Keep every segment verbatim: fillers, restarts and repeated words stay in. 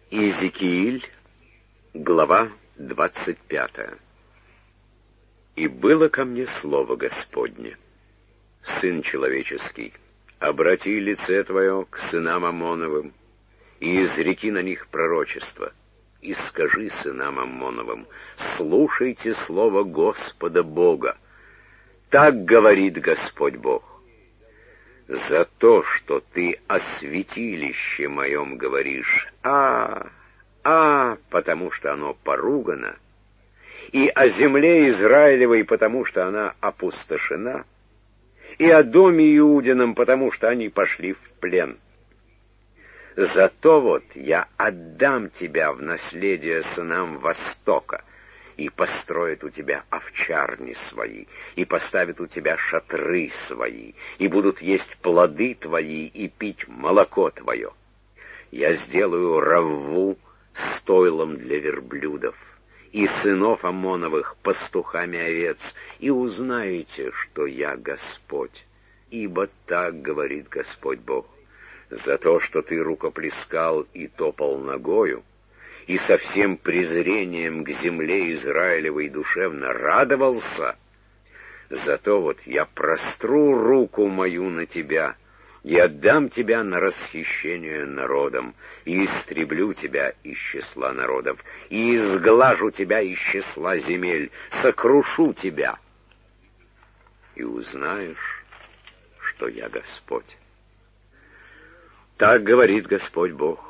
Иезекииль, глава двадцать пятая. «И было ко мне слово Господне: Сын человеческий, обрати лице твое к сынам Аммоновым, и изреки на них пророчество, и скажи сынам Аммоновым: слушайте слово Господа Бога. Так говорит Господь Бог: за то, что ты о святилище моем говоришь, а, а, потому что оно поругано, и о земле Израилевой, потому что она опустошена, и о доме Иудином, потому что они пошли в плен. Зато вот я отдам тебя в наследие сынам Востока, и построят у тебя овчарни свои, и поставят у тебя шатры свои, и будут есть плоды твои, и пить молоко твое. Я сделаю Равву стойлом для верблюдов, и сынов Аммоновых пастухами овец, и узнаете, что я Господь, ибо так говорит Господь Бог: за то, что ты рукоплескал и топал ногою, и со всем презрением к земле Израилевой душевно радовался, зато вот я простру руку мою на тебя, и отдам тебя на расхищение народам, и истреблю тебя из числа народов, и изглажу тебя из числа земель, сокрушу тебя, и узнаешь, что я Господь. Так говорит Господь Бог: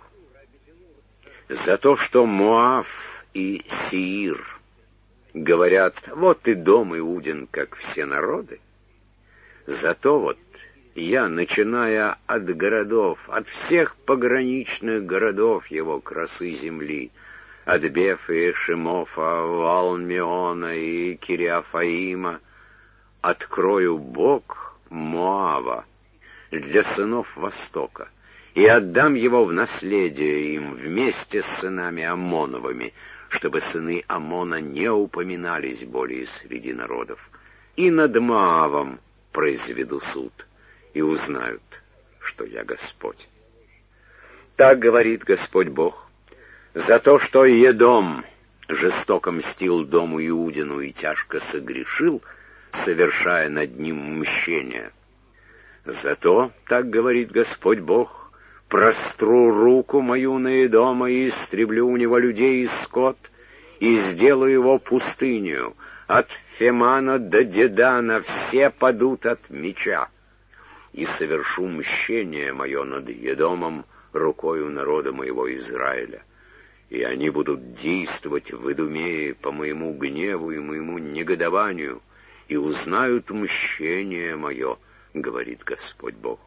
за то, что Моав и Сеир говорят: вот и дом Иудин, как все народы, зато вот я, начиная от городов, от всех пограничных городов его красы земли, от Бефа и Шемофа, Валмиона и Кириафаима, открою бок Моава для сынов Востока, и отдам его в наследие им вместе с сынами Аммоновыми, чтобы сыны Аммона не упоминались более среди народов. И над Моавом произведу суд, и узнают, что я Господь. Так говорит Господь Бог: за то, что Едом жестоко мстил дому Иудину и тяжко согрешил, совершая над ним мщение, зато, так говорит Господь Бог, простру руку мою на Едома и истреблю у него людей и скот, и сделаю его пустыню. От Фемана до Дедана все падут от меча. И совершу мщение мое над Едомом рукою народа моего Израиля. И они будут действовать в Идумее по моему гневу и моему негодованию, и узнают мщение мое, говорит Господь Бог.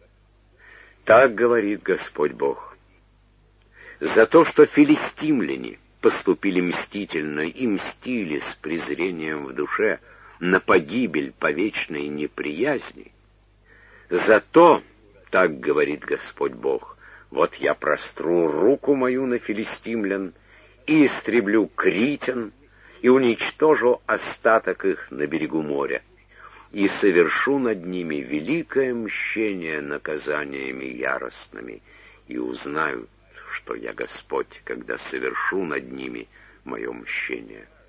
Так говорит Господь Бог: за то, что филистимляне поступили мстительно и мстили с презрением в душе на погибель по вечной неприязни, зато, так говорит Господь Бог, вот я простру руку мою на филистимлян и истреблю критян, и уничтожу остаток их на берегу моря, и совершу над ними великое мщение наказаниями яростными, и узнают, что я Господь, когда совершу над ними мое мщение.